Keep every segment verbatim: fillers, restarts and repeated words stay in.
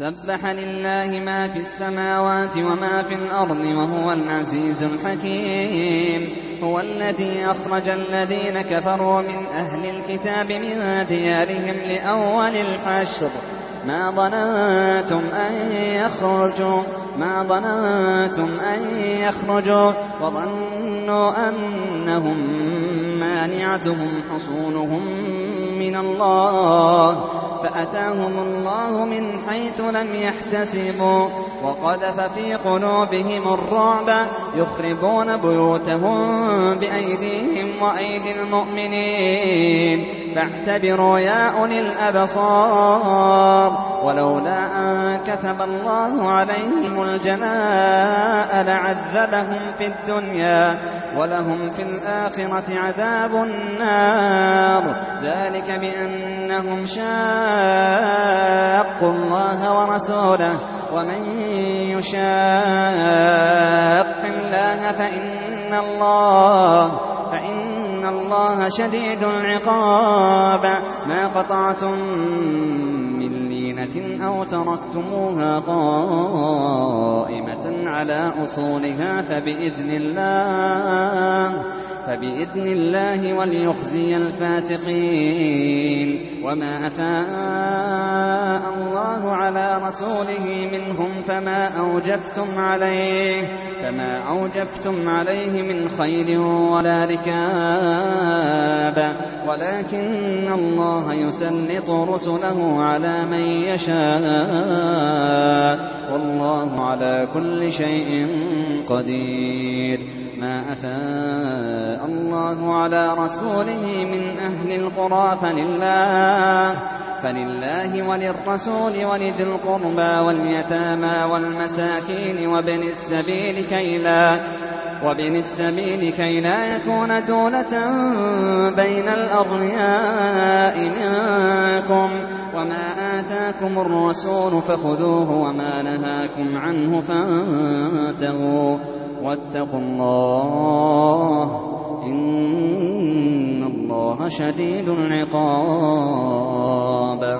سبح لله ما في السماوات وما في الأرض وهو العزيز الحكيم. هو الذي أخرج الذين كفروا من أهل الكتاب من ديارهم لأول الحشر ما ظننتم أن يخرجوا ما ظننتم أن يخرجوا وظنوا أنهم مانعتهم حصونهم من الله فأتاهم الله من حيث لم يحتسبوا وقذف في قلوبهم الرعب يخربون بيوتهم بأيديهم وأيدي المؤمنين فاعتبروا يا أولي الأبصار ولولا أن كتب الله عليهم الجلاء لعذبهم في الدنيا ولهم في الآخرة عذاب النار ذلك بأنهم شاقوا الله ورسوله ومن يشاق الله فإن الله فإن الله شديد العقاب ما قطعتم من لينة أو تركتموها قائمة على أصولها فبإذن الله فبإذن الله وليخزي الفاسقين وما أفاء الله على رسوله منهم فما أوجبتم عليه فما أوجبتم عليه من خيل ولا ركاب ولكن الله يسلط رسله على من يشاء والله على كل شيء قدير. ما أفاء الله على رسوله من أهل القرى فلله فلله وللرسول ولذي القربى واليتامى والمساكين وابن السبيل كي لا وابن السبيل كي لا يكون دولة بين الأغنياء منكم وما آتاكم الرسول فخذوه وما نهاكم عنه فانتهوا واتقوا الله إن الله شديد العقاب.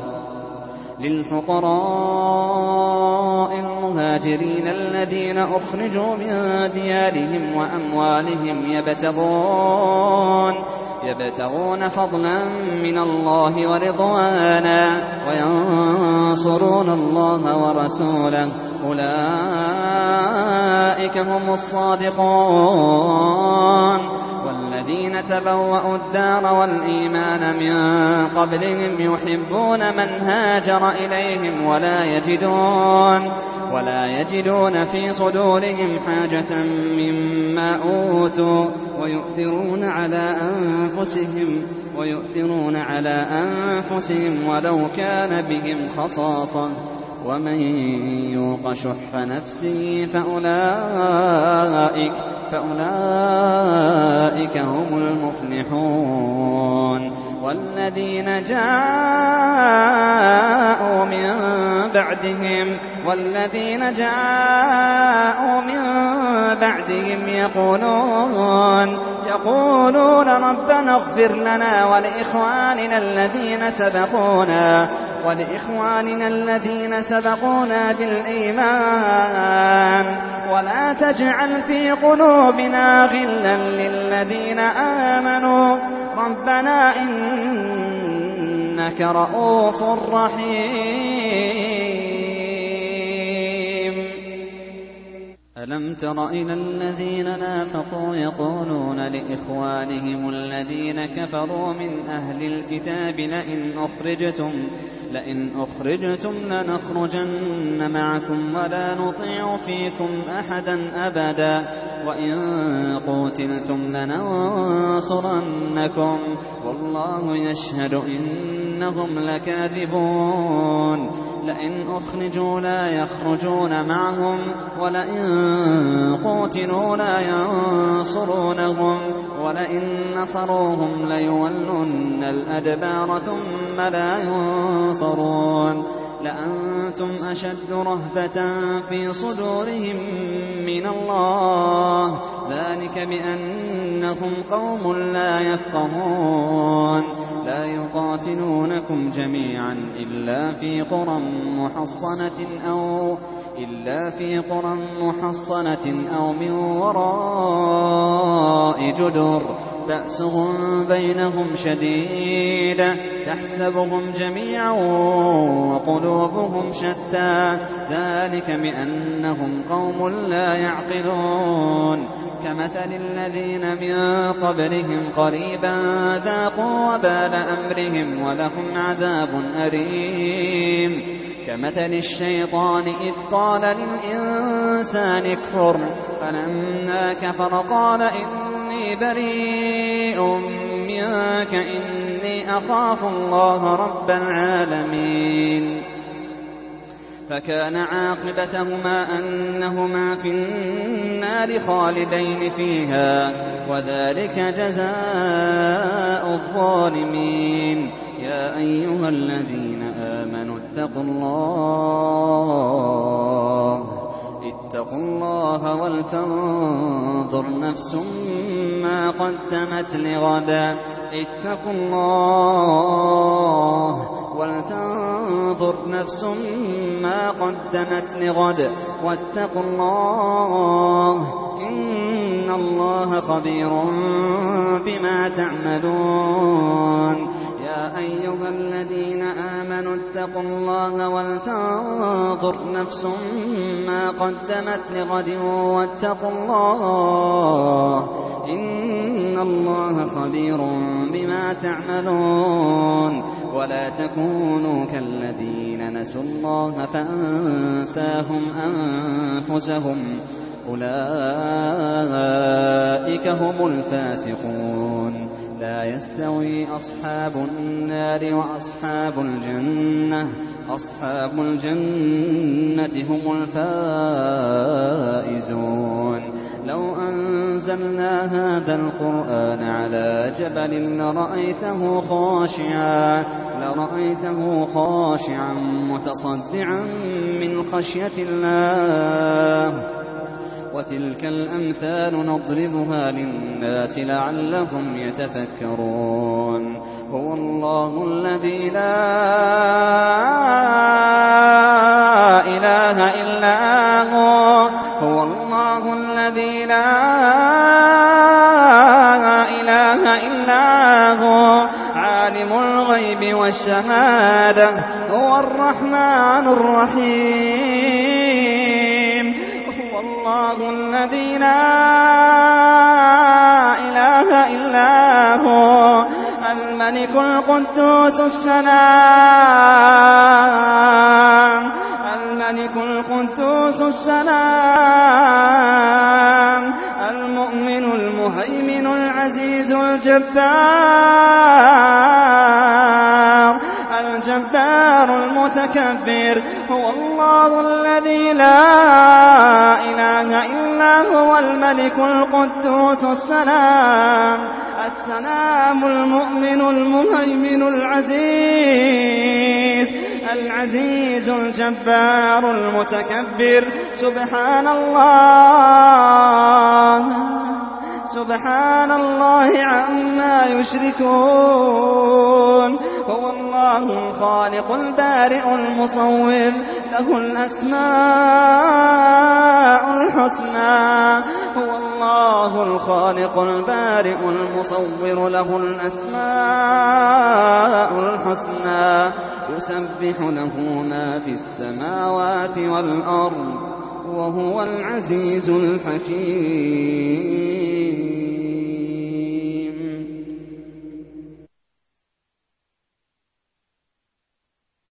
للفقراء المهاجرين الذين أخرجوا من ديارهم وأموالهم يبتغون يبتغون فضلا من الله ورضوانا وينصرون الله ورسوله أولئك هم الصادقون. والذين تبوأوا الدار والإيمان من قبلهم يحبون من هاجر إليهم ولا يجدون ولا يجدون في صدورهم حاجة مما أوتوا ويؤثرون على أنفسهم ويؤثرون على أنفسهم ولو كان بهم خصاصة ومن يوق شح نفسه فأولئك فأولئك هم المفلحون. والذين جاءوا من بعدهم والذين جاءوا من بعدهم يقولون يقولون ربنا اغفر لنا ولإخواننا الذين سبقونا ولإخواننا الذين سبقونا بالإيمان ولا تجعل في قلوبنا غلا للذين آمنوا ربنا إنك رؤوف رحيم. ألم تر إلى الذين نافقوا يقولون لإخوانهم الذين كفروا من أهل الكتاب لئن أخرجتم لئن أخرجتم لنخرجن معكم ولا نطيع فيكم أحدا أبدا وإن قوتلتم لننصرنكم والله يشهد إنهم لكاذبون. لئن أخرجوا لا يخرجون معهم ولئن قوتلوا لا ينصرونهم ولئن نصروهم ليولن الأدبار ثم لا ينصرون. لأنتم أشد رهبة في صدورهم من الله، ذلك بأنهم قوم لا يفقهون. لا يقاتلونكم جميعا إلا في قرى محصنة أو إلا في قرى محصنة أو من وراء جدر بأسهم بينهم شديد تحسبهم جميعا وقلوبهم شتى، ذلك بأنهم قوم لا يعقلون. كمثل الذين من قبلهم قريبا ذاقوا وبال أمرهم ولهم عذاب أليم. كمثل الشيطان إذ قال للإنسان اكفر فلما كفر قال إني بريء منك إني أخاف الله رب العالمين. فكان عاقبتهما أنهما في النار خالدين فيها، وذلك جزاء الظالمين. يا أيها الذين آمنوا اتقوا الله اتقوا الله ولتنظر نفس ما قدمت لغد اتقوا الله ولتنظر نفس ما قدمت لغد واتقوا الله إن الله خبير بما تعملون. يا أيها الذين آمنوا اتقوا الله ولتنظر نفس ما قدمت لغد واتقوا الله إن الله خبير بما تعملون. ولا تكونوا كالذين نسوا الله فأنساهم أنفسهم أولئك هم الفاسقون. لا يستوي أصحاب النار وأصحاب الجنة أصحاب الجنة هم الفائزون. لو أنزلنا هذا القرآن على جبل لرأيته خاشعا لرأيته خاشعا متصدعا من خشية الله. وتلك الأمثال نضربها للناس لعلهم يتفكرون. هو الله الذي لا إله إلا هو هو الله الذي لا إله إلا هو عالم الغيب والشهادة هو الرحمن الرحيم. هو الله الذي لا إله إلا هو الملك القدوس السلام الملك القدوس السلام المؤمن المهيمن العزيز الجبار الجبار المتكبر. هو الله الذي لا إله إلا هو الملك القدوس السلام السلام المؤمن المهيمن العزيز العزيز الجبار المتكبر. سبحان الله سبحان الله عما يشركون. هو الله الخالق البارئ المصور له الأسماء الحسنى. هو الله الخالق البارئ المصور له الأسماء الحسنى. يسبح له ما في السماوات والأرض وهو العزيز الحكيم.